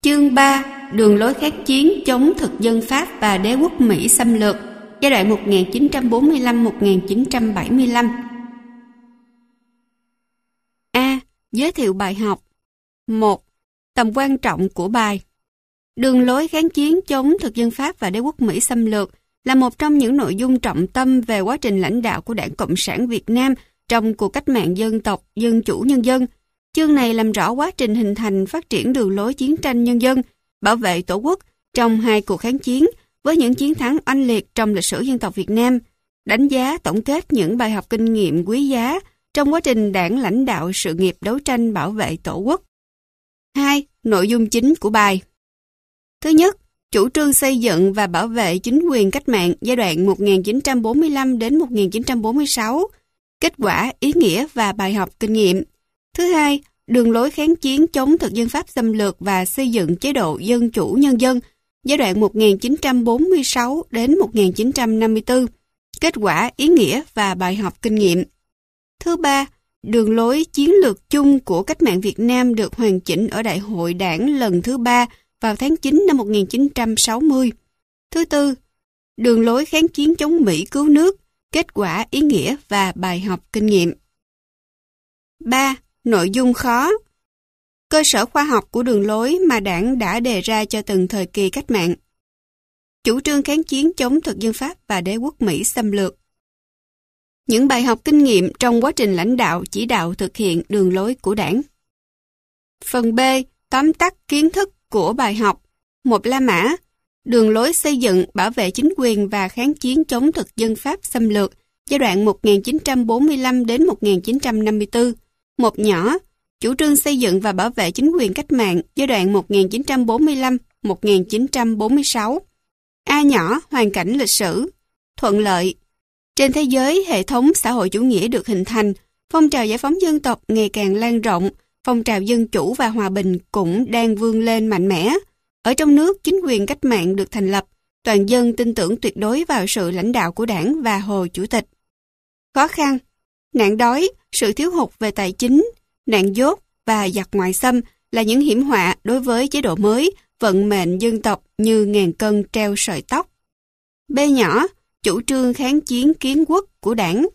Chương 3. Đường lối kháng chiến chống thực dân Pháp và đế quốc Mỹ xâm lược, giai đoạn 1945-1975. A. Giới thiệu bài học. 1. Tầm quan trọng của bài. Đường lối kháng chiến chống thực dân Pháp và đế quốc Mỹ xâm lược là một trong những nội dung trọng tâm về quá trình lãnh đạo của Đảng Cộng sản Việt Nam trong cuộc cách mạng dân tộc, dân chủ nhân dân. Chương này làm rõ quá trình hình thành phát triển đường lối chiến tranh nhân dân, bảo vệ Tổ quốc trong hai cuộc kháng chiến với những chiến thắng oanh liệt trong lịch sử dân tộc Việt Nam, đánh giá tổng kết những bài học kinh nghiệm quý giá trong quá trình Đảng lãnh đạo sự nghiệp đấu tranh bảo vệ Tổ quốc. 2. Nội dung chính của bài. Thứ nhất, chủ trương xây dựng và bảo vệ chính quyền cách mạng giai đoạn 1945 đến 1946, kết quả, ý nghĩa và bài học kinh nghiệm. Thứ hai, đường lối kháng chiến chống thực dân Pháp xâm lược và xây dựng chế độ dân chủ nhân dân giai đoạn 1946 đến 1954, kết quả, ý nghĩa và bài học kinh nghiệm. Thứ ba, đường lối chiến lược chung của cách mạng Việt Nam được hoàn chỉnh ở Đại hội Đảng lần thứ 3 vào tháng 9 năm 1960. Thứ tư, đường lối kháng chiến chống Mỹ cứu nước, kết quả, ý nghĩa và bài học kinh nghiệm. 3. Nội dung khó. Cơ sở khoa học của đường lối mà Đảng đã đề ra cho từng thời kỳ cách mạng. Chủ trương kháng chiến chống thực dân Pháp và đế quốc Mỹ xâm lược. Những bài học kinh nghiệm trong quá trình lãnh đạo chỉ đạo thực hiện đường lối của Đảng. Phần B. Tóm tắt kiến thức của bài học. 1. La Mã. Đường lối xây dựng, bảo vệ chính quyền và kháng chiến chống thực dân Pháp xâm lược giai đoạn 1945 đến 1954. 1 nhỏ. Chủ trương xây dựng và bảo vệ chính quyền cách mạng giai đoạn 1945-1946. A nhỏ. Hoàn cảnh lịch sử. Thuận lợi. Trên thế giới, hệ thống xã hội chủ nghĩa được hình thành, phong trào giải phóng dân tộc ngày càng lan rộng, phong trào dân chủ và hòa bình cũng đang vươn lên mạnh mẽ. Ở trong nước, chính quyền cách mạng được thành lập, toàn dân tin tưởng tuyệt đối vào sự lãnh đạo của Đảng và Hồ Chủ tịch. Khó khăn. Nạn đói, sự thiếu hụt về tài chính, nạn dốt và giặc ngoại xâm là những hiểm họa đối với chế độ mới, vận mệnh dân tộc như ngàn cân treo sợi tóc. B nhỏ. Chủ trương kháng chiến kiến quốc của Đảng.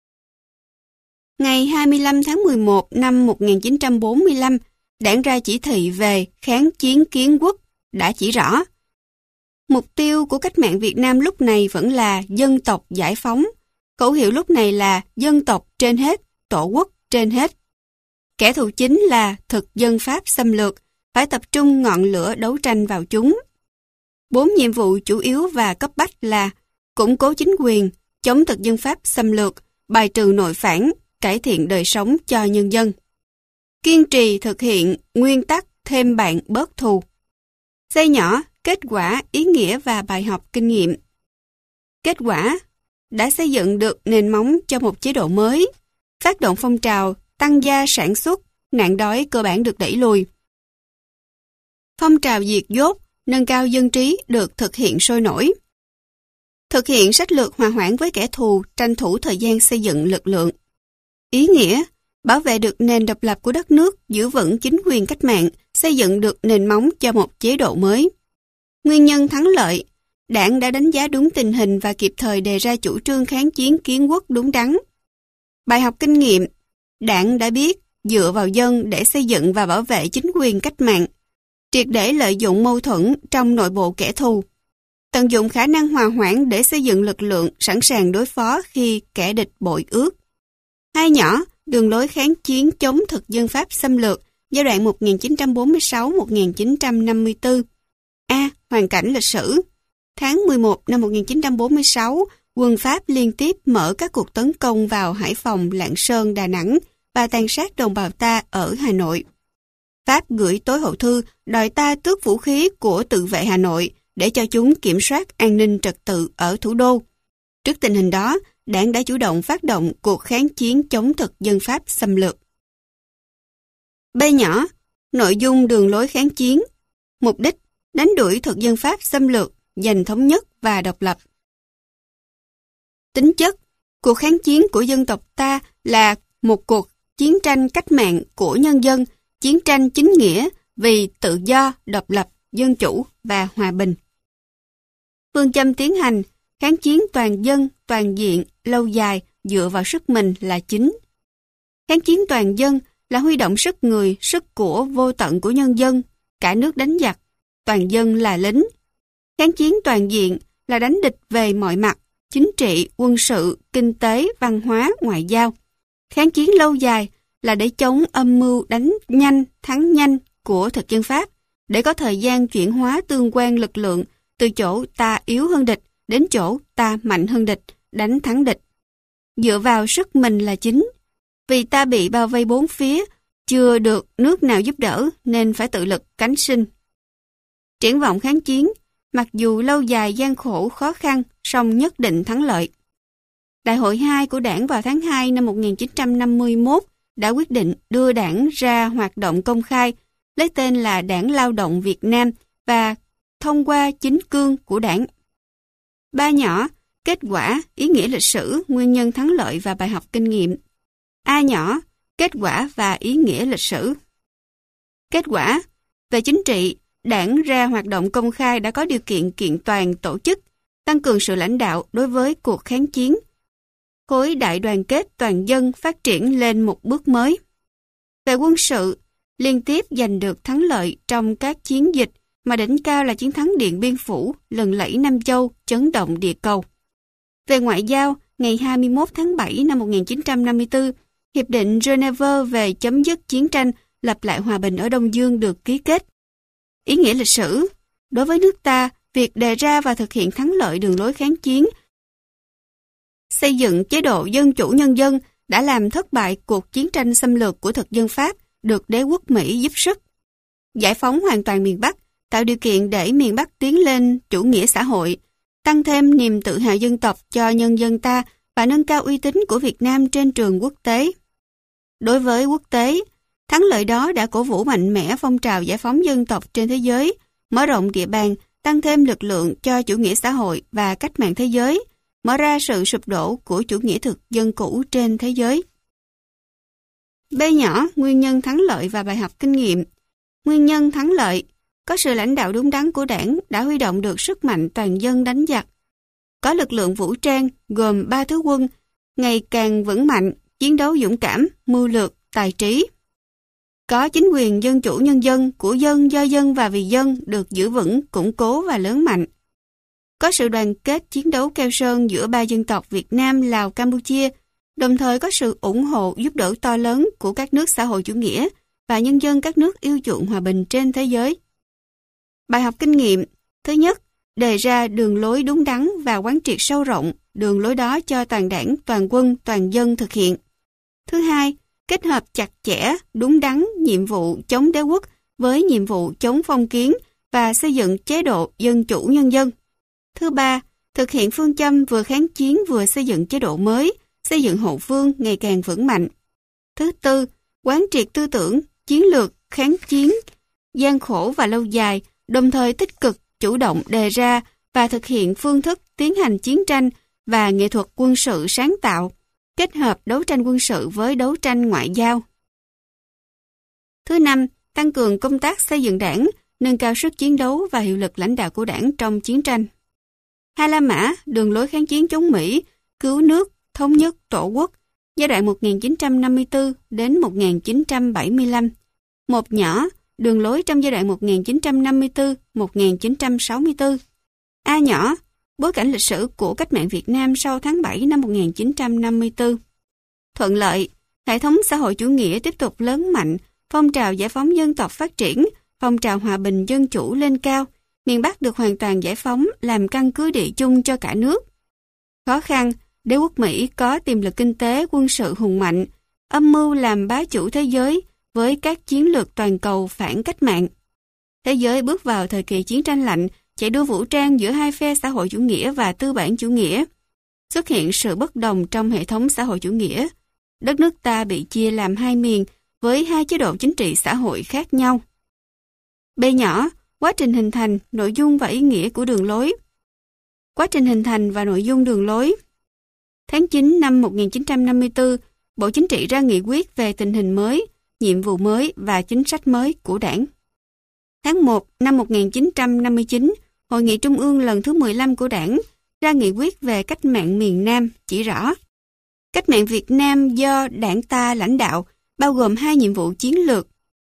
Ngày 25 tháng 11 năm 1945, Đảng ra chỉ thị về kháng chiến kiến quốc đã chỉ rõ. Mục tiêu của cách mạng Việt Nam lúc này vẫn là dân tộc giải phóng. Khẩu hiệu lúc này là dân tộc trên hết, Tổ quốc trên hết. Kẻ thù chính là thực dân Pháp xâm lược, phải tập trung ngọn lửa đấu tranh vào chúng. 4 nhiệm vụ chủ yếu và cấp bách là củng cố chính quyền, chống thực dân Pháp xâm lược, bài trừ nội phản, cải thiện đời sống cho nhân dân. Kiên trì thực hiện nguyên tắc thêm bạn bớt thù. Xây nhỏ, kết quả, ý nghĩa và bài học kinh nghiệm. Kết quả, đã xây dựng được nền móng cho một chế độ mới, phát động phong trào, tăng gia sản xuất, nạn đói cơ bản được đẩy lùi. Phong trào diệt dốt, nâng cao dân trí được thực hiện sôi nổi. Thực hiện sách lược hòa hoãn với kẻ thù, tranh thủ thời gian xây dựng lực lượng. Ý nghĩa, bảo vệ được nền độc lập của đất nước, giữ vững chính quyền cách mạng, xây dựng được nền móng cho một chế độ mới. Nguyên nhân thắng lợi, Đảng đã đánh giá đúng tình hình và kịp thời đề ra chủ trương kháng chiến kiến quốc đúng đắn. Bài học kinh nghiệm, Đảng đã biết dựa vào dân để xây dựng và bảo vệ chính quyền cách mạng, triệt để lợi dụng mâu thuẫn trong nội bộ kẻ thù, tận dụng khả năng hòa hoãn để xây dựng lực lượng sẵn sàng đối phó khi kẻ địch bội ước. 2 nhỏ, đường lối kháng chiến chống thực dân Pháp xâm lược giai đoạn 1946-1954. A. Hoàn cảnh lịch sử. Tháng 11 năm 1946, quân Pháp liên tiếp mở các cuộc tấn công vào Hải Phòng, Lạng Sơn, Đà Nẵng và tàn sát đồng bào ta ở Hà Nội. Pháp gửi tối hậu thư đòi ta tước vũ khí của tự vệ Hà Nội để cho chúng kiểm soát an ninh trật tự ở thủ đô. Trước tình hình đó, Đảng đã chủ động phát động cuộc kháng chiến chống thực dân Pháp xâm lược. B nhỏ, nội dung đường lối kháng chiến. Mục đích, đánh đuổi thực dân Pháp xâm lược, giành thống nhất và độc lập. Tính chất, cuộc kháng chiến của dân tộc ta là một cuộc chiến tranh cách mạng của nhân dân, chiến tranh chính nghĩa, vì tự do, độc lập, dân chủ và hòa bình. Phương châm tiến hành, kháng chiến toàn dân, toàn diện, lâu dài, dựa vào sức mình là chính. Kháng chiến toàn dân là huy động sức người, sức của vô tận của nhân dân, cả nước đánh giặc, toàn dân là lính. Kháng chiến toàn diện là đánh địch về mọi mặt, chính trị, quân sự, kinh tế, văn hóa, ngoại giao. Kháng chiến lâu dài là để chống âm mưu đánh nhanh, thắng nhanh của thực dân Pháp, để có thời gian chuyển hóa tương quan lực lượng từ chỗ ta yếu hơn địch đến chỗ ta mạnh hơn địch, đánh thắng địch. Dựa vào sức mình là chính, vì ta bị bao vây bốn phía, chưa được nước nào giúp đỡ nên phải tự lực cánh sinh. Triển vọng kháng chiến, mặc dù lâu dài gian khổ khó khăn, song nhất định thắng lợi. Đại hội 2 của Đảng vào tháng 2 năm 1951 đã quyết định đưa Đảng ra hoạt động công khai, lấy tên là Đảng Lao động Việt Nam và thông qua chính cương của Đảng. 3 nhỏ, kết quả, ý nghĩa lịch sử, nguyên nhân thắng lợi và bài học kinh nghiệm. A nhỏ, kết quả và ý nghĩa lịch sử. Kết quả, về chính trị, Đảng ra hoạt động công khai đã có điều kiện kiện toàn tổ chức, tăng cường sự lãnh đạo đối với cuộc kháng chiến. Khối đại đoàn kết toàn dân phát triển lên một bước mới. Về quân sự, liên tiếp giành được thắng lợi trong các chiến dịch mà đỉnh cao là chiến thắng Điện Biên Phủ, lừng lẫy Nam Châu, chấn động địa cầu. Về ngoại giao, ngày 21 tháng 7 năm 1954, Hiệp định Geneva về chấm dứt chiến tranh, lập lại hòa bình ở Đông Dương được ký kết. Ý nghĩa lịch sử, đối với nước ta, việc đề ra và thực hiện thắng lợi đường lối kháng chiến, xây dựng chế độ dân chủ nhân dân đã làm thất bại cuộc chiến tranh xâm lược của thực dân Pháp, được đế quốc Mỹ giúp sức. Giải phóng hoàn toàn miền Bắc, tạo điều kiện để miền Bắc tiến lên chủ nghĩa xã hội, tăng thêm niềm tự hào dân tộc cho nhân dân ta và nâng cao uy tín của Việt Nam trên trường quốc tế. Đối với quốc tế, thắng lợi đó đã cổ vũ mạnh mẽ phong trào giải phóng dân tộc trên thế giới, mở rộng địa bàn, tăng thêm lực lượng cho chủ nghĩa xã hội và cách mạng thế giới, mở ra sự sụp đổ của chủ nghĩa thực dân cũ trên thế giới. B nhỏ, nguyên nhân thắng lợi và bài học kinh nghiệm. Nguyên nhân thắng lợi, có sự lãnh đạo đúng đắn của Đảng đã huy động được sức mạnh toàn dân đánh giặc. Có lực lượng vũ trang gồm 3 thứ quân, ngày càng vững mạnh, chiến đấu dũng cảm, mưu lược, tài trí. Có chính quyền dân chủ nhân dân, của dân, do dân và vì dân được giữ vững, củng cố và lớn mạnh. Có sự đoàn kết chiến đấu keo sơn giữa 3 dân tộc Việt Nam, Lào, Campuchia, đồng thời có sự ủng hộ giúp đỡ to lớn của các nước xã hội chủ nghĩa và nhân dân các nước yêu chuộng hòa bình trên thế giới. Bài học kinh nghiệm, thứ nhất, đề ra đường lối đúng đắn và quán triệt sâu rộng đường lối đó cho toàn Đảng, toàn quân, toàn dân thực hiện. Thứ hai, kết hợp chặt chẽ, đúng đắn nhiệm vụ chống đế quốc với nhiệm vụ chống phong kiến và xây dựng chế độ dân chủ nhân dân. Thứ ba, thực hiện phương châm vừa kháng chiến vừa xây dựng chế độ mới, xây dựng hậu phương ngày càng vững mạnh. Thứ tư, quán triệt tư tưởng, chiến lược, kháng chiến, gian khổ và lâu dài, đồng thời tích cực, chủ động đề ra và thực hiện phương thức tiến hành chiến tranh và nghệ thuật quân sự sáng tạo, kết hợp đấu tranh quân sự với đấu tranh ngoại giao. Thứ năm, tăng cường công tác xây dựng Đảng, nâng cao sức chiến đấu và hiệu lực lãnh đạo của Đảng trong chiến tranh. Hai La Mã, đường lối kháng chiến chống Mỹ, cứu nước, thống nhất tổ quốc, giai đoạn 1954 đến 1975. Một nhỏ, đường lối trong giai đoạn 1954-1964. A nhỏ, bối cảnh lịch sử của cách mạng Việt Nam sau tháng 7 năm 1954. Thuận lợi, hệ thống xã hội chủ nghĩa tiếp tục lớn mạnh, phong trào giải phóng dân tộc phát triển, phong trào hòa bình dân chủ lên cao, miền Bắc được hoàn toàn giải phóng làm căn cứ địa chung cho cả nước. Khó khăn, đế quốc Mỹ có tiềm lực kinh tế quân sự hùng mạnh, âm mưu làm bá chủ thế giới với các chiến lược toàn cầu phản cách mạng. Thế giới bước vào thời kỳ chiến tranh lạnh, chạy đua vũ trang giữa hai phe xã hội chủ nghĩa và tư bản chủ nghĩa. Xuất hiện sự bất đồng trong hệ thống xã hội chủ nghĩa. Đất nước ta bị chia làm hai miền với hai chế độ chính trị xã hội khác nhau. B nhỏ, quá trình hình thành, nội dung và ý nghĩa của đường lối. Quá trình hình thành và nội dung đường lối. Tháng 9 năm 1954, Bộ Chính trị ra nghị quyết về tình hình mới, nhiệm vụ mới và chính sách mới của Đảng. tháng 1 năm 1959, Hội nghị Trung ương lần thứ 15 của Đảng ra nghị quyết về cách mạng miền Nam chỉ rõ cách mạng Việt Nam do Đảng ta lãnh đạo bao gồm 2 nhiệm vụ chiến lược: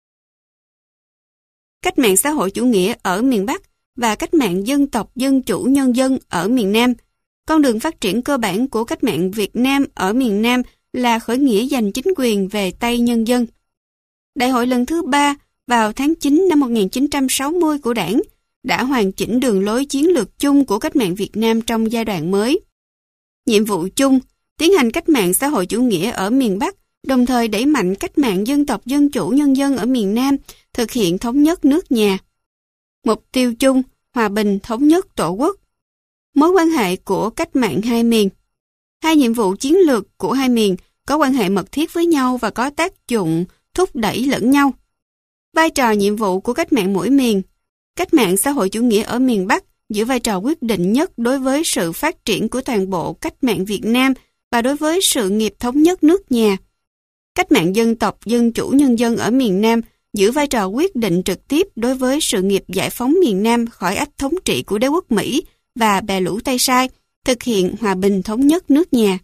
cách mạng xã hội chủ nghĩa ở miền Bắc và cách mạng dân tộc dân chủ nhân dân ở miền Nam. Con đường phát triển cơ bản của cách mạng Việt Nam ở miền Nam là khởi nghĩa giành chính quyền về tay nhân dân. Đại hội lần thứ 3 vào tháng 9 năm 1960 của Đảng đã hoàn chỉnh đường lối chiến lược chung của cách mạng Việt Nam trong giai đoạn mới. Nhiệm vụ chung, tiến hành cách mạng xã hội chủ nghĩa ở miền Bắc, đồng thời đẩy mạnh cách mạng dân tộc dân chủ nhân dân ở miền Nam, thực hiện thống nhất nước nhà. Mục tiêu chung, hòa bình thống nhất tổ quốc. Mối quan hệ của cách mạng hai miền. 2 nhiệm vụ chiến lược của hai miền có quan hệ mật thiết với nhau và có tác dụng thúc đẩy lẫn nhau. Vai trò nhiệm vụ của cách mạng mỗi miền. Cách mạng xã hội chủ nghĩa ở miền Bắc giữ vai trò quyết định nhất đối với sự phát triển của toàn bộ cách mạng Việt Nam và đối với sự nghiệp thống nhất nước nhà. Cách mạng dân tộc dân chủ nhân dân ở miền Nam giữ vai trò quyết định trực tiếp đối với sự nghiệp giải phóng miền Nam khỏi ách thống trị của đế quốc Mỹ và bè lũ Tây Sai, thực hiện hòa bình thống nhất nước nhà.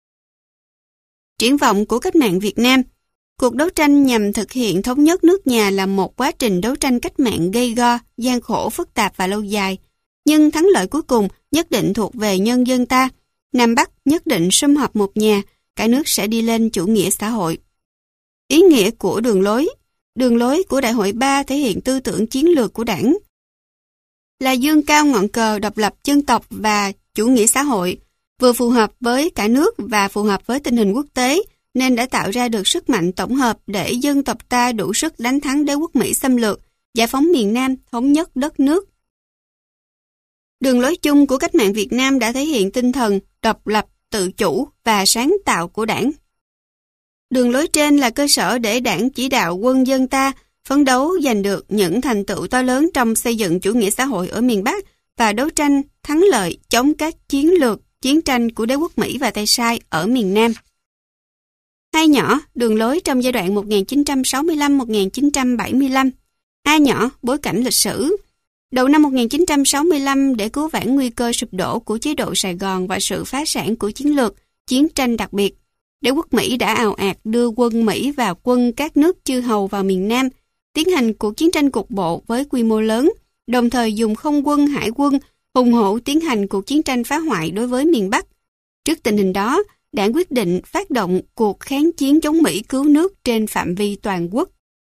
Triển vọng của cách mạng Việt Nam. Cuộc đấu tranh nhằm thực hiện thống nhất nước nhà là một quá trình đấu tranh cách mạng gay go, gian khổ, phức tạp và lâu dài. Nhưng thắng lợi cuối cùng nhất định thuộc về nhân dân ta. Nam Bắc nhất định sum họp một nhà, cả nước sẽ đi lên chủ nghĩa xã hội. Ý nghĩa của đường lối. Đường lối của Đại hội 3 thể hiện tư tưởng chiến lược của Đảng là dương cao ngọn cờ độc lập dân tộc và chủ nghĩa xã hội, vừa phù hợp với cả nước và phù hợp với tình hình quốc tế, nên đã tạo ra được sức mạnh tổng hợp để dân tộc ta đủ sức đánh thắng đế quốc Mỹ xâm lược, giải phóng miền Nam, thống nhất đất nước. Đường lối chung của cách mạng Việt Nam đã thể hiện tinh thần độc lập, tự chủ và sáng tạo của Đảng. Đường lối trên là cơ sở để Đảng chỉ đạo quân dân ta phấn đấu giành được những thành tựu to lớn trong xây dựng chủ nghĩa xã hội ở miền Bắc và đấu tranh thắng lợi chống các chiến lược, chiến tranh của đế quốc Mỹ và Tây Sai ở miền Nam. A nhỏ, đường lối trong giai đoạn 1965-1975. A nhỏ, bối cảnh lịch sử. Đầu năm 1965, để cứu vãn nguy cơ sụp đổ của chế độ Sài Gòn và sự phá sản của chiến lược, chiến tranh đặc biệt, đế quốc Mỹ đã ào ạt đưa quân Mỹ và quân các nước chư hầu vào miền Nam, tiến hành cuộc chiến tranh cục bộ với quy mô lớn, đồng thời dùng không quân, hải quân hùng hổ tiến hành cuộc chiến tranh phá hoại đối với miền Bắc. Trước tình hình đó, Đảng quyết định phát động cuộc kháng chiến chống Mỹ cứu nước trên phạm vi toàn quốc.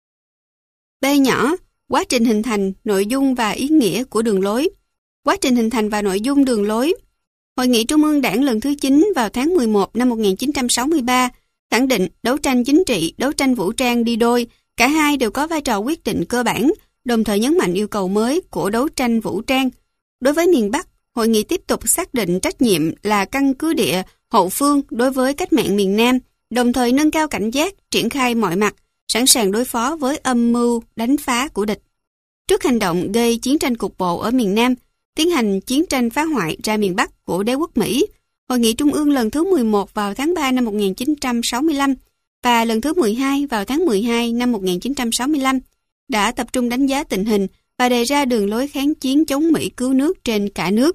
B nhỏ, quá trình hình thành, nội dung và ý nghĩa của đường lối. Quá trình hình thành và nội dung đường lối. Hội nghị Trung ương Đảng lần thứ 9 vào tháng 11 năm 1963 khẳng định đấu tranh chính trị, đấu tranh vũ trang đi đôi, cả hai đều có vai trò quyết định cơ bản, đồng thời nhấn mạnh yêu cầu mới của đấu tranh vũ trang. Đối với miền Bắc, hội nghị tiếp tục xác định trách nhiệm là căn cứ địa, hậu phương đối với cách mạng miền Nam, đồng thời nâng cao cảnh giác, triển khai mọi mặt, sẵn sàng đối phó với âm mưu đánh phá của địch. Trước hành động gây chiến tranh cục bộ ở miền Nam, tiến hành chiến tranh phá hoại ra miền Bắc của đế quốc Mỹ, Hội nghị Trung ương lần thứ 11 vào tháng 3 năm 1965 và lần thứ 12 vào tháng 12 năm 1965 đã tập trung đánh giá tình hình và đề ra đường lối kháng chiến chống Mỹ cứu nước trên cả nước.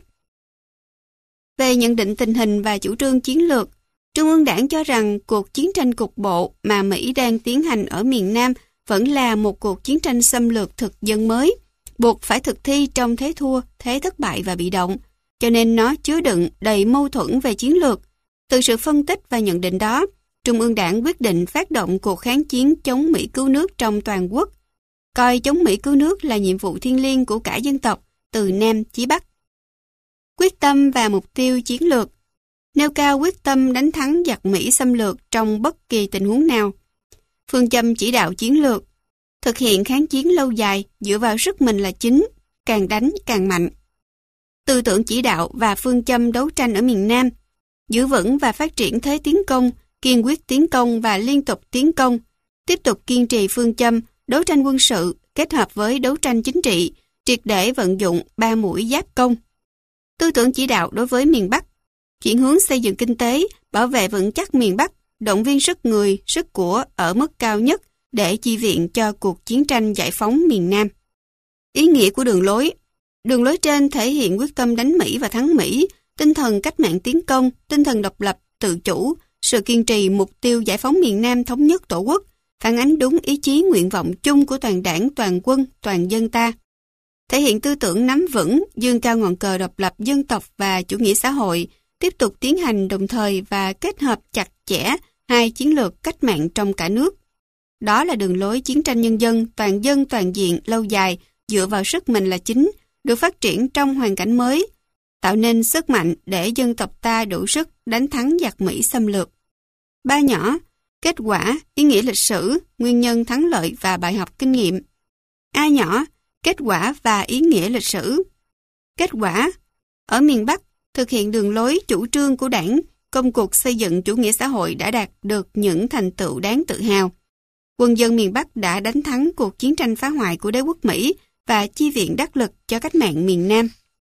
Về nhận định tình hình và chủ trương chiến lược, Trung ương Đảng cho rằng cuộc chiến tranh cục bộ mà Mỹ đang tiến hành ở miền Nam vẫn là một cuộc chiến tranh xâm lược thực dân mới, buộc phải thực thi trong thế thua, thế thất bại và bị động, cho nên nó chứa đựng đầy mâu thuẫn về chiến lược. Từ sự phân tích và nhận định đó, Trung ương Đảng quyết định phát động cuộc kháng chiến chống Mỹ cứu nước trong toàn quốc, coi chống Mỹ cứu nước là nhiệm vụ thiêng liêng của cả dân tộc, từ Nam chí Bắc. Quyết tâm và mục tiêu chiến lược. Nêu cao quyết tâm đánh thắng giặc Mỹ xâm lược trong bất kỳ tình huống nào. Phương châm chỉ đạo chiến lược. Thực hiện kháng chiến lâu dài dựa vào sức mình là chính, càng đánh càng mạnh. Tư tưởng chỉ đạo và phương châm đấu tranh ở miền Nam. Giữ vững và phát triển thế tiến công, kiên quyết tiến công và liên tục tiến công. Tiếp tục kiên trì phương châm đấu tranh quân sự kết hợp với đấu tranh chính trị, triệt để vận dụng 3 mũi giáp công. Tư tưởng chỉ đạo đối với miền Bắc. Chuyển hướng xây dựng kinh tế, bảo vệ vững chắc miền Bắc, động viên sức người, sức của ở mức cao nhất để chi viện cho cuộc chiến tranh giải phóng miền Nam. Ý nghĩa của đường lối. Đường lối trên thể hiện quyết tâm đánh Mỹ và thắng Mỹ, tinh thần cách mạng tiến công, tinh thần độc lập, tự chủ, sự kiên trì mục tiêu giải phóng miền Nam thống nhất Tổ quốc, phản ánh đúng ý chí nguyện vọng chung của toàn đảng, toàn quân, toàn dân ta. Thể hiện tư tưởng nắm vững, dương cao ngọn cờ độc lập dân tộc và chủ nghĩa xã hội, tiếp tục tiến hành đồng thời và kết hợp chặt chẽ hai chiến lược cách mạng trong cả nước. Đó là đường lối chiến tranh nhân dân toàn diện, lâu dài, dựa vào sức mình là chính, được phát triển trong hoàn cảnh mới, tạo nên sức mạnh để dân tộc ta đủ sức đánh thắng giặc Mỹ xâm lược. 3 nhỏ, kết quả, ý nghĩa lịch sử, nguyên nhân thắng lợi và bài học kinh nghiệm. A nhỏ, kết quả và ý nghĩa lịch sử. Kết quả, ở miền Bắc, thực hiện đường lối chủ trương của Đảng, công cuộc xây dựng chủ nghĩa xã hội đã đạt được những thành tựu đáng tự hào. Quân dân miền Bắc đã đánh thắng cuộc chiến tranh phá hoại của đế quốc Mỹ và chi viện đắc lực cho cách mạng miền Nam.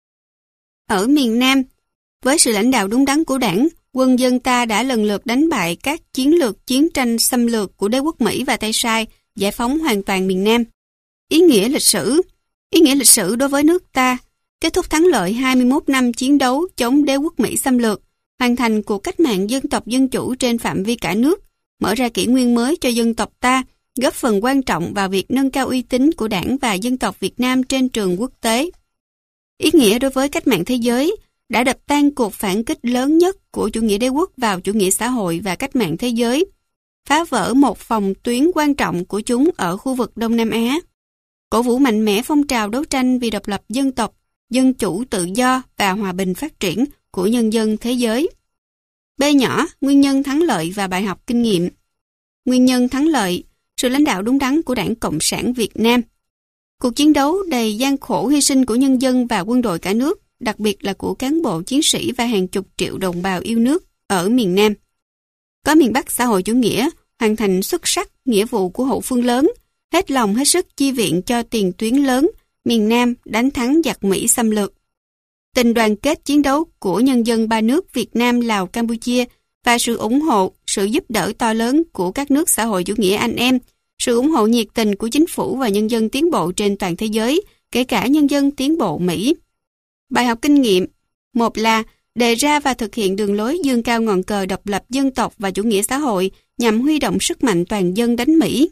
Ở miền Nam, với sự lãnh đạo đúng đắn của Đảng, quân dân ta đã lần lượt đánh bại các chiến lược chiến tranh xâm lược của đế quốc Mỹ và Tây Sai, giải phóng hoàn toàn miền Nam. Ý nghĩa lịch sử. Ý nghĩa lịch sử đối với nước ta, kết thúc thắng lợi 21 năm chiến đấu chống đế quốc Mỹ xâm lược, hoàn thành cuộc cách mạng dân tộc dân chủ trên phạm vi cả nước, mở ra kỷ nguyên mới cho dân tộc ta, góp phần quan trọng vào việc nâng cao uy tín của Đảng và dân tộc Việt Nam trên trường quốc tế. Ý nghĩa đối với cách mạng thế giới, đã đập tan cuộc phản kích lớn nhất của chủ nghĩa đế quốc vào chủ nghĩa xã hội và cách mạng thế giới, phá vỡ một phòng tuyến quan trọng của chúng ở khu vực Đông Nam Á, cổ vũ mạnh mẽ phong trào đấu tranh vì độc lập dân tộc, dân chủ tự do và hòa bình phát triển của nhân dân thế giới. B nhỏ, nguyên nhân thắng lợi và bài học kinh nghiệm. Nguyên nhân thắng lợi, sự lãnh đạo đúng đắn của Đảng Cộng sản Việt Nam. Cuộc chiến đấu đầy gian khổ hy sinh của nhân dân và quân đội cả nước, đặc biệt là của cán bộ chiến sĩ và hàng chục triệu đồng bào yêu nước ở miền Nam. Có miền Bắc xã hội chủ nghĩa, hoàn thành xuất sắc nghĩa vụ của hậu phương lớn, hết lòng hết sức chi viện cho tiền tuyến lớn, miền Nam đánh thắng giặc Mỹ xâm lược. Tình đoàn kết chiến đấu của nhân dân ba nước Việt Nam, Lào, Campuchia và sự ủng hộ, sự giúp đỡ to lớn của các nước xã hội chủ nghĩa anh em, sự ủng hộ nhiệt tình của chính phủ và nhân dân tiến bộ trên toàn thế giới, kể cả nhân dân tiến bộ Mỹ. Bài học kinh nghiệm. Một là đề ra và thực hiện đường lối dương cao ngọn cờ độc lập dân tộc và chủ nghĩa xã hội nhằm huy động sức mạnh toàn dân đánh Mỹ.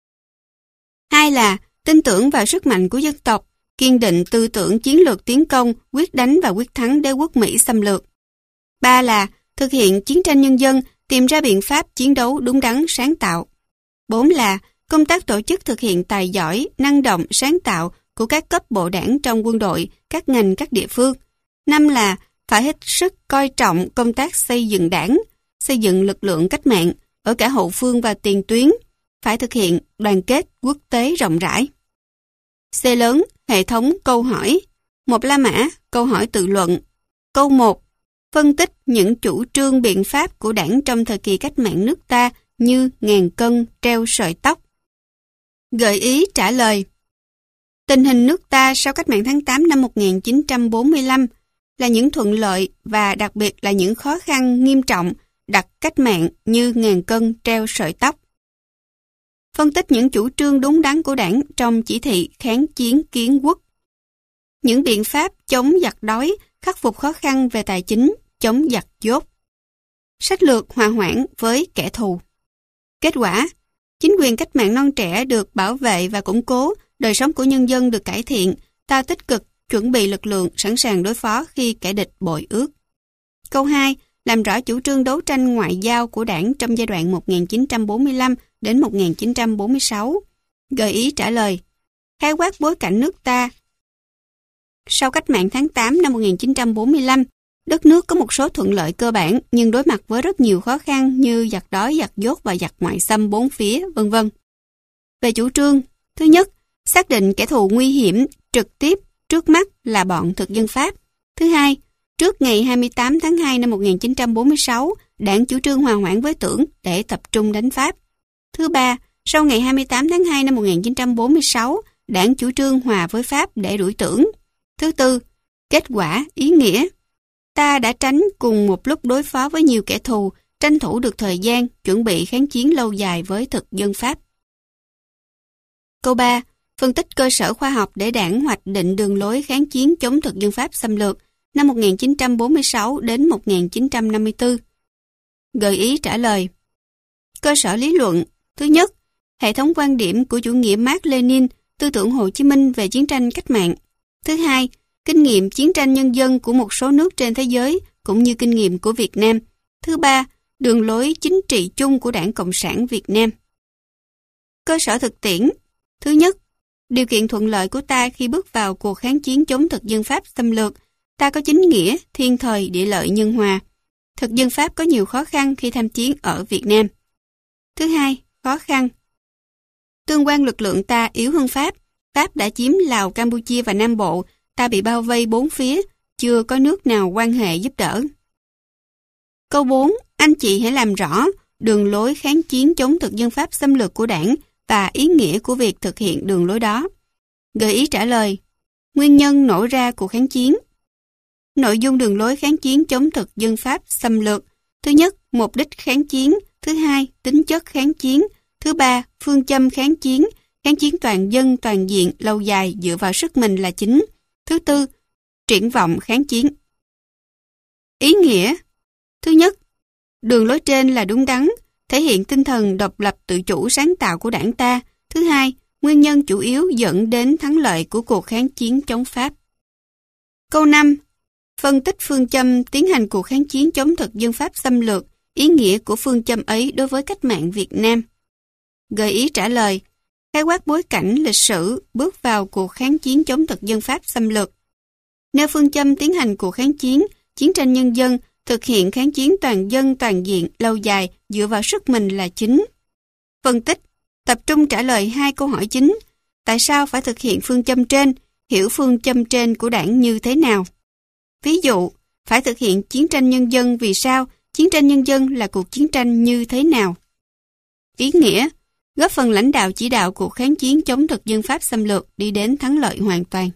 Hai là tin tưởng vào sức mạnh của dân tộc, kiên định tư tưởng chiến lược tiến công, quyết đánh và quyết thắng đế quốc Mỹ xâm lược. Ba là thực hiện chiến tranh nhân dân, tìm ra biện pháp chiến đấu đúng đắn sáng tạo. Bốn là công tác tổ chức thực hiện tài giỏi, năng động, sáng tạo của các cấp bộ đảng trong quân đội, các ngành, các địa phương. Năm là phải hết sức coi trọng công tác xây dựng đảng, xây dựng lực lượng cách mạng ở cả hậu phương và tiền tuyến, phải thực hiện đoàn kết quốc tế rộng rãi. C lớn, hệ thống câu hỏi. Một la mã, câu hỏi tự luận. Câu 1. Phân tích những chủ trương biện pháp của Đảng trong thời kỳ cách mạng nước ta như ngàn cân treo sợi tóc. Gợi ý trả lời. Tình hình nước ta sau cách mạng tháng 8 năm 1945 là những thuận lợi và đặc biệt là những khó khăn nghiêm trọng đặt cách mạng như ngàn cân treo sợi tóc. Phân tích những chủ trương đúng đắn của Đảng trong chỉ thị kháng chiến kiến quốc. Những biện pháp chống giặc đói, khắc phục khó khăn về tài chính, chống giặc dốt. Sách lược hòa hoãn với kẻ thù. Kết quả, chính quyền cách mạng non trẻ được bảo vệ và củng cố, đời sống của nhân dân được cải thiện, ta tích cực chuẩn bị lực lượng sẵn sàng đối phó khi kẻ địch bội ước. Câu 2. Làm rõ chủ trương đấu tranh ngoại giao của Đảng trong giai đoạn 1945 đến 1946. Gợi ý trả lời. Khái quát bối cảnh nước ta. Sau cách mạng tháng 8 năm 1945, đất nước có một số thuận lợi cơ bản nhưng đối mặt với rất nhiều khó khăn như giặc đói, giặc dốt và giặc ngoại xâm bốn phía, v.v. Về chủ trương, thứ nhất, xác định kẻ thù nguy hiểm trực tiếp trước mắt là bọn thực dân Pháp. Thứ hai, trước ngày 28 tháng 2 năm 1946, Đảng chủ trương hòa hoãn với tưởng để tập trung đánh Pháp. Thứ ba, sau ngày 28 tháng 2 năm 1946, Đảng chủ trương hòa với Pháp để đuổi tưởng. Thứ tư, kết quả, ý nghĩa. Ta đã tránh cùng một lúc đối phó với nhiều kẻ thù, tranh thủ được thời gian, chuẩn bị kháng chiến lâu dài với thực dân Pháp. Câu 3. Phân tích cơ sở khoa học để Đảng hoạch định đường lối kháng chiến chống thực dân Pháp xâm lược năm 1946 đến 1954. Gợi ý trả lời. Cơ sở lý luận. Thứ nhất, hệ thống quan điểm của chủ nghĩa Mác Lênin, tư tưởng Hồ Chí Minh về chiến tranh cách mạng. Thứ hai, kinh nghiệm chiến tranh nhân dân của một số nước trên thế giới cũng như kinh nghiệm của Việt Nam. Thứ ba, đường lối chính trị chung của Đảng Cộng sản Việt Nam. Cơ sở thực tiễn. Thứ nhất, điều kiện thuận lợi của ta khi bước vào cuộc kháng chiến chống thực dân Pháp xâm lược, ta có chính nghĩa, thiên thời, địa lợi, nhân hòa. Thực dân Pháp có nhiều khó khăn khi tham chiến ở Việt Nam. Thứ hai, khó khăn. Tương quan lực lượng ta yếu hơn Pháp. Pháp đã chiếm Lào, Campuchia và Nam Bộ. Ta bị bao vây bốn phía, chưa có nước nào quan hệ giúp đỡ. Câu 4. Anh chị hãy làm rõ đường lối kháng chiến chống thực dân Pháp xâm lược của Đảng và ý nghĩa của việc thực hiện đường lối đó. Gợi ý trả lời. Nguyên nhân nổ ra cuộc kháng chiến. Nội dung đường lối kháng chiến chống thực dân Pháp xâm lược. Thứ nhất, mục đích kháng chiến. Thứ hai, tính chất kháng chiến. Thứ ba, phương châm kháng chiến toàn dân, toàn diện, lâu dài dựa vào sức mình là chính. Thứ tư, triển vọng kháng chiến. Ý nghĩa. Thứ nhất, đường lối trên là đúng đắn, thể hiện tinh thần độc lập tự chủ sáng tạo của Đảng ta. Thứ hai, nguyên nhân chủ yếu dẫn đến thắng lợi của cuộc kháng chiến chống Pháp. Câu 5. Phân tích phương châm tiến hành cuộc kháng chiến chống thực dân Pháp xâm lược, ý nghĩa của phương châm ấy đối với cách mạng Việt Nam. Gợi ý trả lời. Khái quát bối cảnh lịch sử bước vào cuộc kháng chiến chống thực dân Pháp xâm lược. Nêu phương châm tiến hành cuộc kháng chiến, chiến tranh nhân dân, thực hiện kháng chiến toàn dân, toàn diện, lâu dài, dựa vào sức mình là chính. Phân tích, tập trung trả lời hai câu hỏi chính. Tại sao phải thực hiện phương châm trên? Hiểu phương châm trên của Đảng như thế nào? Ví dụ, phải thực hiện chiến tranh nhân dân vì sao? Chiến tranh nhân dân là cuộc chiến tranh như thế nào? Ý nghĩa, góp phần lãnh đạo chỉ đạo cuộc kháng chiến chống thực dân Pháp xâm lược đi đến thắng lợi hoàn toàn.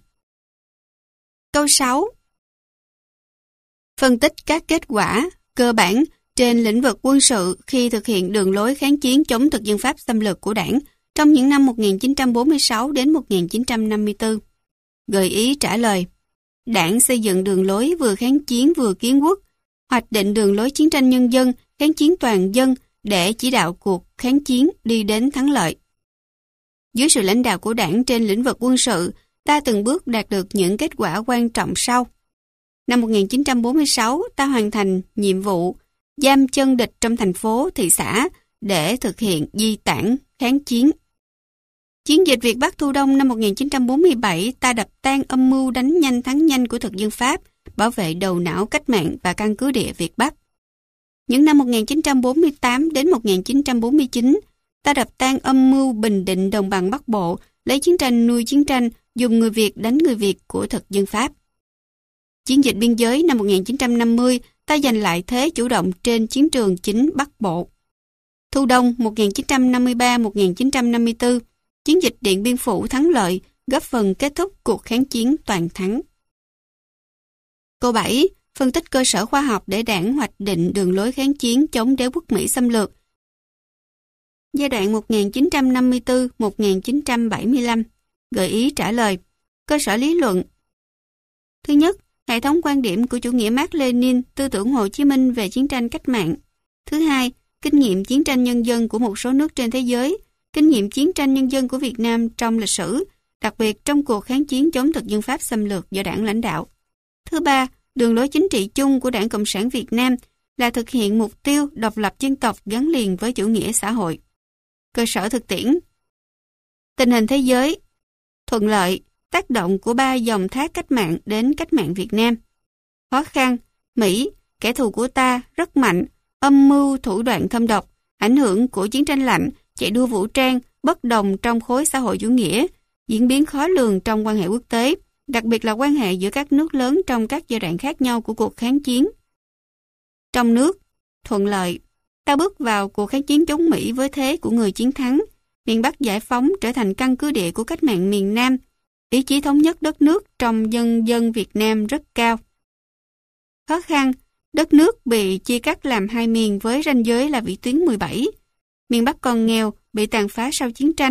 Câu 6. Phân tích các kết quả cơ bản trên lĩnh vực quân sự khi thực hiện đường lối kháng chiến chống thực dân Pháp xâm lược của Đảng trong những năm 1946 đến 1954. Gợi ý trả lời. Đảng xây dựng đường lối vừa kháng chiến vừa kiến quốc, hoạch định đường lối chiến tranh nhân dân, kháng chiến toàn dân để chỉ đạo cuộc kháng chiến đi đến thắng lợi. Dưới sự lãnh đạo của Đảng trên lĩnh vực quân sự, ta từng bước đạt được những kết quả quan trọng sau. Năm 1946, ta hoàn thành nhiệm vụ giam chân địch trong thành phố, thị xã để thực hiện di tản kháng chiến. Chiến dịch Việt Bắc Thu Đông năm 1947, ta đập tan âm mưu đánh nhanh thắng nhanh của thực dân Pháp, bảo vệ đầu não cách mạng và căn cứ địa Việt Bắc. Những năm 1948 đến 1949, ta đập tan âm mưu bình định đồng bằng Bắc Bộ, lấy chiến tranh nuôi chiến tranh, dùng người Việt đánh người Việt của thực dân Pháp. Chiến dịch biên giới năm 1950, ta giành lại thế chủ động trên chiến trường chính Bắc Bộ. Thu Đông 1953-1954, chiến dịch Điện Biên Phủ thắng lợi, góp phần kết thúc cuộc kháng chiến toàn thắng. Câu 7. Phân tích cơ sở khoa học để Đảng hoạch định đường lối kháng chiến chống đế quốc Mỹ xâm lược. Giai đoạn 1954-1975. Gợi ý trả lời. Cơ sở lý luận. Thứ nhất, hệ thống quan điểm của chủ nghĩa Mác Lênin, tư tưởng Hồ Chí Minh về chiến tranh cách mạng. Thứ hai, kinh nghiệm chiến tranh nhân dân của một số nước trên thế giới, kinh nghiệm chiến tranh nhân dân của Việt Nam trong lịch sử, đặc biệt trong cuộc kháng chiến chống thực dân Pháp xâm lược do Đảng lãnh đạo. Thứ ba, đường lối chính trị chung của Đảng Cộng sản Việt Nam là thực hiện mục tiêu độc lập dân tộc gắn liền với chủ nghĩa xã hội. Cơ sở thực tiễn. Tình hình thế giới. Thuận lợi, tác động của ba dòng thác cách mạng đến cách mạng Việt Nam. Khó khăn, Mỹ, kẻ thù của ta rất mạnh, âm mưu thủ đoạn thâm độc, ảnh hưởng của chiến tranh lạnh, chạy đua vũ trang, bất đồng trong khối xã hội chủ nghĩa, diễn biến khó lường trong quan hệ quốc tế, đặc biệt là quan hệ giữa các nước lớn trong các giai đoạn khác nhau của cuộc kháng chiến. Trong nước, thuận lợi, ta bước vào cuộc kháng chiến chống Mỹ với thế của người chiến thắng, miền Bắc giải phóng trở thành căn cứ địa của cách mạng miền Nam, ý chí thống nhất đất nước trong nhân dân Việt Nam rất cao. Khó khăn, đất nước bị chia cắt làm hai miền với ranh giới là vĩ tuyến 17. Miền Bắc còn nghèo, bị tàn phá sau chiến tranh,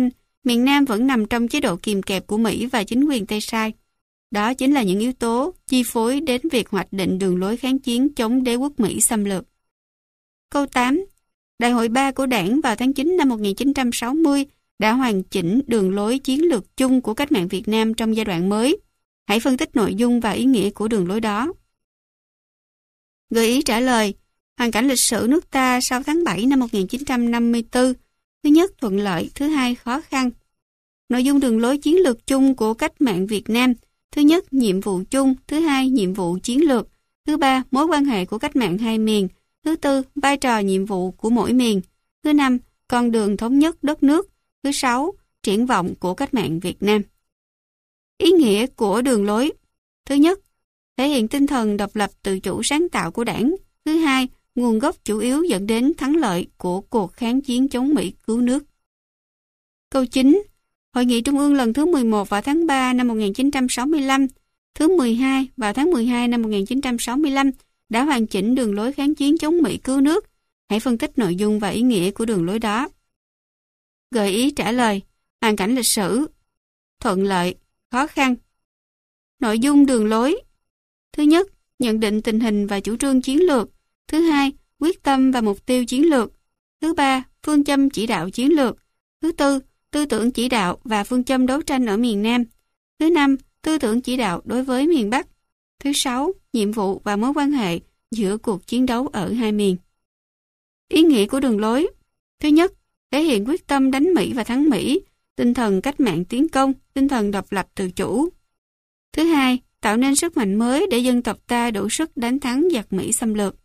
miền Nam vẫn nằm trong chế độ kìm kẹp của Mỹ và chính quyền Tây Sai. Đó chính là những yếu tố chi phối đến việc hoạch định đường lối kháng chiến chống đế quốc Mỹ xâm lược. Câu 8. Đại hội 3 của Đảng vào tháng 9 năm 1960 đã hoàn chỉnh đường lối chiến lược chung của cách mạng Việt Nam trong giai đoạn mới. Hãy phân tích nội dung và ý nghĩa của đường lối đó. Gợi ý trả lời. Hoàn cảnh lịch sử nước ta sau tháng 7 năm 1954. Thứ nhất, thuận lợi. Thứ hai, khó khăn. Nội dung đường lối chiến lược chung của cách mạng Việt Nam. Thứ nhất, nhiệm vụ chung. Thứ hai, nhiệm vụ chiến lược. Thứ ba, mối quan hệ của cách mạng hai miền. Thứ tư, vai trò nhiệm vụ của mỗi miền. Thứ năm, con đường thống nhất đất nước. Thứ sáu, triển vọng của cách mạng Việt Nam. Ý nghĩa của đường lối. Thứ nhất, thể hiện tinh thần độc lập tự chủ sáng tạo của Đảng. Thứ hai, nguồn gốc chủ yếu dẫn đến thắng lợi của cuộc kháng chiến chống Mỹ cứu nước. Câu 9. Hội nghị Trung ương lần thứ 11 vào tháng 3 năm 1965, thứ 12 vào tháng 12 năm 1965 đã hoàn chỉnh đường lối kháng chiến chống Mỹ cứu nước. Hãy phân tích nội dung và ý nghĩa của đường lối đó. Gợi ý trả lời. Hoàn cảnh lịch sử. Thuận lợi, khó khăn. Nội dung đường lối. Thứ nhất, nhận định tình hình và chủ trương chiến lược. Thứ hai, quyết tâm và mục tiêu chiến lược. Thứ ba, phương châm chỉ đạo chiến lược. Thứ tư, tư tưởng chỉ đạo và phương châm đấu tranh ở miền Nam. Thứ năm, tư tưởng chỉ đạo đối với miền Bắc. Thứ sáu, nhiệm vụ và mối quan hệ giữa cuộc chiến đấu ở hai miền. Ý nghĩa của đường lối. Thứ nhất, thể hiện quyết tâm đánh Mỹ và thắng Mỹ, tinh thần cách mạng tiến công, tinh thần độc lập tự chủ. Thứ hai, tạo nên sức mạnh mới để dân tộc ta đủ sức đánh thắng giặc Mỹ xâm lược.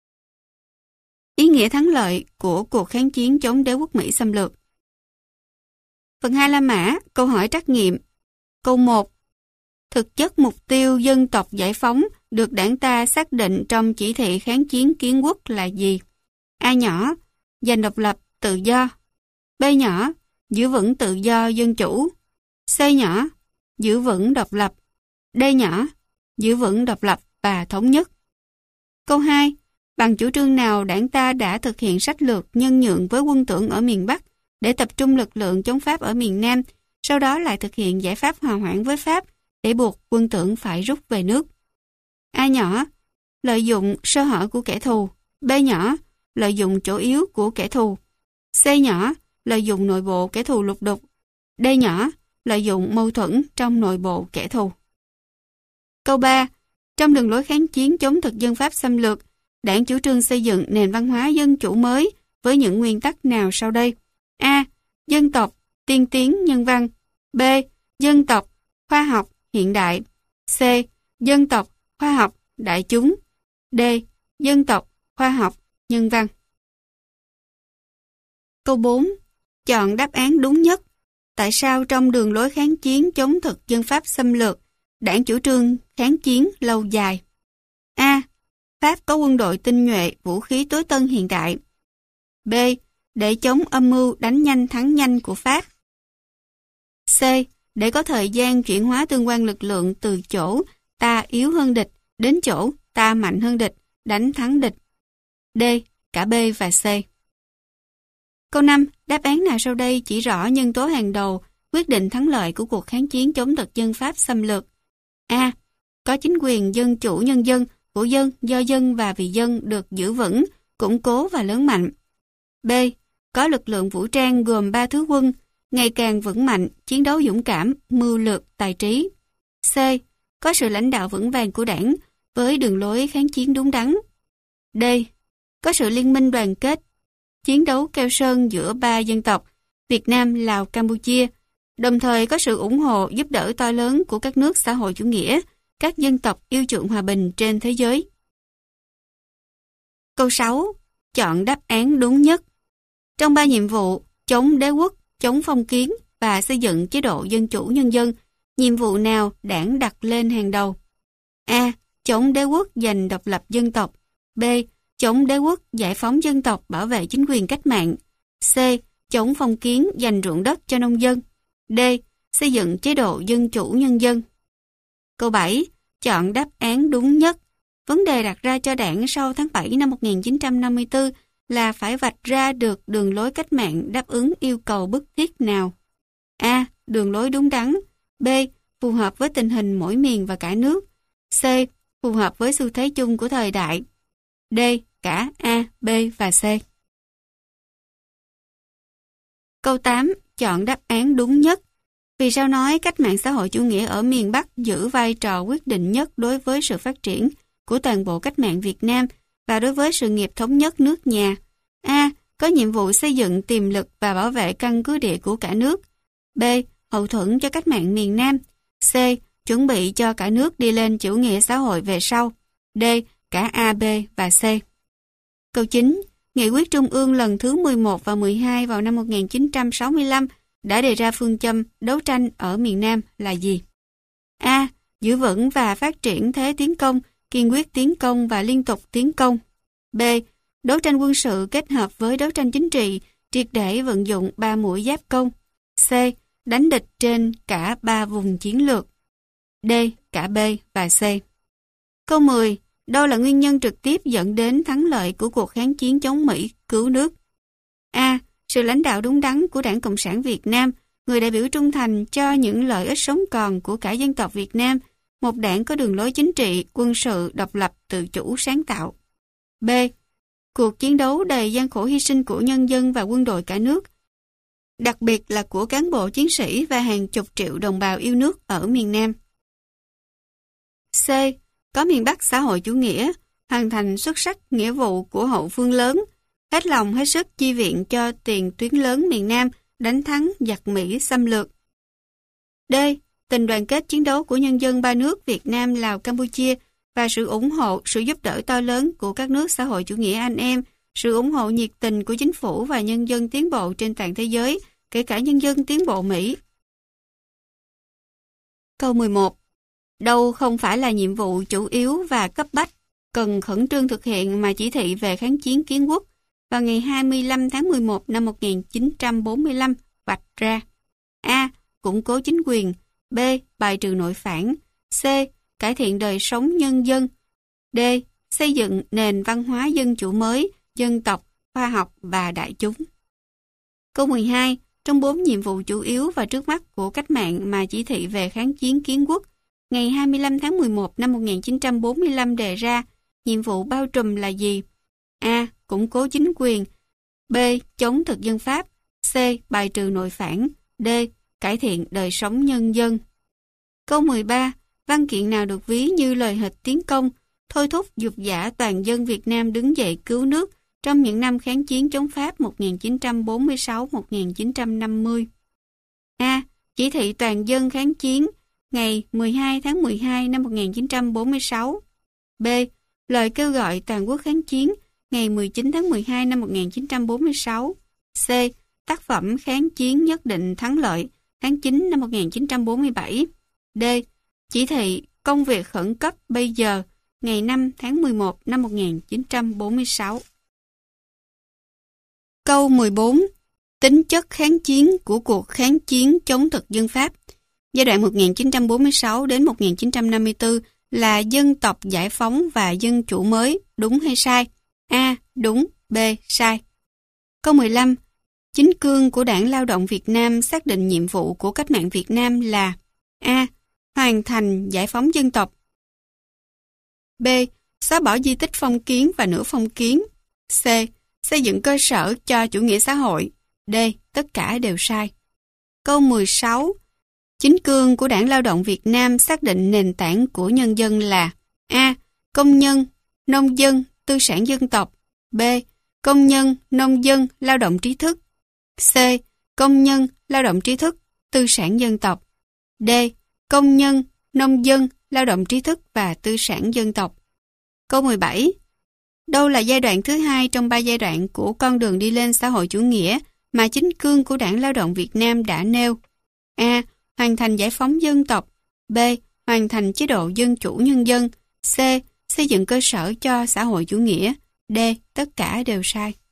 Ý nghĩa thắng lợi của cuộc kháng chiến chống đế quốc Mỹ xâm lược. Phần 2 La Mã, câu hỏi trắc nghiệm. Câu 1. Thực chất mục tiêu dân tộc giải phóng được Đảng ta xác định trong chỉ thị kháng chiến kiến quốc là gì? A nhỏ, giành độc lập, tự do. B nhỏ, giữ vững tự do dân chủ. C nhỏ, giữ vững độc lập. D nhỏ, giữ vững độc lập và thống nhất. Câu 2. Bằng chủ trương nào Đảng ta đã thực hiện sách lược nhân nhượng với quân tưởng ở miền Bắc để tập trung lực lượng chống Pháp ở miền Nam, sau đó lại thực hiện giải pháp hòa hoãn với Pháp để buộc quân tưởng phải rút về nước? A nhỏ, lợi dụng sơ hở của kẻ thù. B nhỏ, lợi dụng chỗ yếu của kẻ thù. C nhỏ, lợi dụng nội bộ kẻ thù lục đục. D nhỏ, lợi dụng mâu thuẫn trong nội bộ kẻ thù. Câu 3. Trong đường lối kháng chiến chống thực dân Pháp xâm lược, Đảng chủ trương xây dựng nền văn hóa dân chủ mới với những nguyên tắc nào sau đây? A. Dân tộc, tiên tiến, nhân văn. B. Dân tộc, khoa học, hiện đại. C. Dân tộc, khoa học, đại chúng. D. Dân tộc, khoa học, nhân văn. Câu 4. Chọn đáp án đúng nhất. Tại sao trong đường lối kháng chiến chống thực dân Pháp xâm lược, Đảng chủ trương kháng chiến lâu dài? A. Pháp có quân đội tinh nhuệ, vũ khí tối tân hiện đại. B. Để chống âm mưu đánh nhanh thắng nhanh của Pháp. C. Để có thời gian chuyển hóa tương quan lực lượng từ chỗ ta yếu hơn địch đến chỗ ta mạnh hơn địch, đánh thắng địch. D. Cả B và C. Câu 5. Đáp án nào sau đây chỉ rõ nhân tố hàng đầu quyết định thắng lợi của cuộc kháng chiến chống thực dân Pháp xâm lược? A. Có chính quyền dân chủ nhân dân, của dân, do dân và vì dân được giữ vững, củng cố và lớn mạnh. B. Có lực lượng vũ trang gồm 3 thứ quân, ngày càng vững mạnh, chiến đấu dũng cảm, mưu lược, tài trí. C. Có sự lãnh đạo vững vàng của Đảng với đường lối kháng chiến đúng đắn. D. Có sự liên minh đoàn kết, chiến đấu keo sơn giữa 3 dân tộc, Việt Nam, Lào, Campuchia, đồng thời có sự ủng hộ giúp đỡ to lớn của các nước xã hội chủ nghĩa, các dân tộc yêu chuộng hòa bình trên thế giới. Câu 6. Chọn đáp án đúng nhất. Trong 3 nhiệm vụ chống đế quốc, chống phong kiến và xây dựng chế độ dân chủ nhân dân, nhiệm vụ nào Đảng đặt lên hàng đầu? A. Chống đế quốc giành độc lập dân tộc. B. Chống đế quốc giải phóng dân tộc bảo vệ chính quyền cách mạng. C. Chống phong kiến giành ruộng đất cho nông dân. D. Xây dựng chế độ dân chủ nhân dân. Câu 7. Chọn đáp án đúng nhất. Vấn đề đặt ra cho Đảng sau tháng 7 năm 1954 là phải vạch ra được đường lối cách mạng đáp ứng yêu cầu bức thiết nào. A. Đường lối đúng đắn. B. Phù hợp với tình hình mỗi miền và cả nước. C. Phù hợp với xu thế chung của thời đại. D. Cả A, B và C. Câu 8. Chọn đáp án đúng nhất. Vì sao nói cách mạng xã hội chủ nghĩa ở miền Bắc giữ vai trò quyết định nhất đối với sự phát triển của toàn bộ cách mạng Việt Nam và đối với sự nghiệp thống nhất nước nhà? A. Có nhiệm vụ xây dựng tiềm lực và bảo vệ căn cứ địa của cả nước. B. Hậu thuẫn cho cách mạng miền Nam. C. Chuẩn bị cho cả nước đi lên chủ nghĩa xã hội về sau. D. Cả A, B và C. Câu 9. Nghị quyết Trung ương lần thứ 11 và 12 vào năm 1965 đã đề ra phương châm đấu tranh ở miền Nam là gì? A. Giữ vững và phát triển thế tiến công, kiên quyết tiến công và liên tục tiến công. B. Đấu tranh quân sự kết hợp với đấu tranh chính trị, triệt để vận dụng 3 mũi giáp công. C. Đánh địch trên cả 3 vùng chiến lược. D. Cả B và C. Câu 10. Đâu là nguyên nhân trực tiếp dẫn đến thắng lợi của cuộc kháng chiến chống Mỹ cứu nước? A. Sự lãnh đạo đúng đắn của Đảng Cộng sản Việt Nam, người đại biểu trung thành cho những lợi ích sống còn của cả dân tộc Việt Nam, một đảng có đường lối chính trị, quân sự, độc lập, tự chủ, sáng tạo. B. Cuộc chiến đấu đầy gian khổ hy sinh của nhân dân và quân đội cả nước, đặc biệt là của cán bộ chiến sĩ và hàng chục triệu đồng bào yêu nước ở miền Nam. C. Có miền Bắc xã hội chủ nghĩa, hoàn thành xuất sắc nghĩa vụ của hậu phương lớn, hết lòng hết sức chi viện cho tiền tuyến lớn miền Nam, đánh thắng giặc Mỹ xâm lược. D. Tình đoàn kết chiến đấu của nhân dân ba nước Việt Nam, Lào, Campuchia và sự ủng hộ, sự giúp đỡ to lớn của các nước xã hội chủ nghĩa anh em, sự ủng hộ nhiệt tình của chính phủ và nhân dân tiến bộ trên toàn thế giới, kể cả nhân dân tiến bộ Mỹ. Câu 11. Đâu không phải là nhiệm vụ chủ yếu và cấp bách, cần khẩn trương thực hiện mà chỉ thị về kháng chiến kiến quốc vào ngày 25 tháng 11 năm 1945 vạch ra? A. Củng cố chính quyền. B. Bài trừ nội phản. C. Cải thiện đời sống nhân dân. D. Xây dựng nền văn hóa dân chủ mới, dân tộc, khoa học và đại chúng. Câu 12. Trong 4 nhiệm vụ chủ yếu và trước mắt của cách mạng mà chỉ thị về kháng chiến kiến quốc ngày 25 tháng 11 năm 1945 đề ra, nhiệm vụ bao trùm là gì? A. Củng cố chính quyền. B. Chống thực dân Pháp. C. Bài trừ nội phản. D. Cải thiện đời sống nhân dân. Câu 13. Văn kiện nào được ví như lời hịch tiến công, thôi thúc dục dã toàn dân Việt Nam đứng dậy cứu nước trong những năm kháng chiến chống Pháp 1946-1950? A. Chỉ thị toàn dân kháng chiến ngày 12 tháng 12 năm 1946. B. Lời kêu gọi toàn quốc kháng chiến ngày 19 tháng 12 năm 1946. C. Tác phẩm kháng chiến nhất định thắng lợi tháng 9 năm 1947. D. Chỉ thị công việc khẩn cấp bây giờ ngày 5 tháng 11 năm 1946. Câu 14. Tính chất kháng chiến của cuộc kháng chiến chống thực dân Pháp giai đoạn 1946 đến 1954 là dân tộc giải phóng và dân chủ mới, đúng hay sai? A. Đúng. B. Sai. Câu 15. Chính cương của Đảng Lao động Việt Nam xác định nhiệm vụ của cách mạng Việt Nam là: A. Hoàn thành giải phóng dân tộc. B. Xóa bỏ di tích phong kiến và nửa phong kiến. C. Xây dựng cơ sở cho chủ nghĩa xã hội. D. Tất cả đều sai. Câu 16. Chính cương của Đảng Lao động Việt Nam xác định nền tảng của nhân dân là: A. Công nhân, nông dân, tư sản dân tộc. B. Công nhân, nông dân, lao động trí thức. C. Công nhân, lao động trí thức, tư sản dân tộc. D. Công nhân, nông dân, lao động trí thức và tư sản dân tộc. Câu 17. Đâu là giai đoạn thứ hai trong 3 giai đoạn của con đường đi lên xã hội chủ nghĩa mà chính cương của Đảng Lao động Việt Nam đã nêu? A. Hoàn thành giải phóng dân tộc. B. Hoàn thành chế độ dân chủ nhân dân. C. Xây dựng cơ sở cho xã hội chủ nghĩa. D. Tất cả đều sai.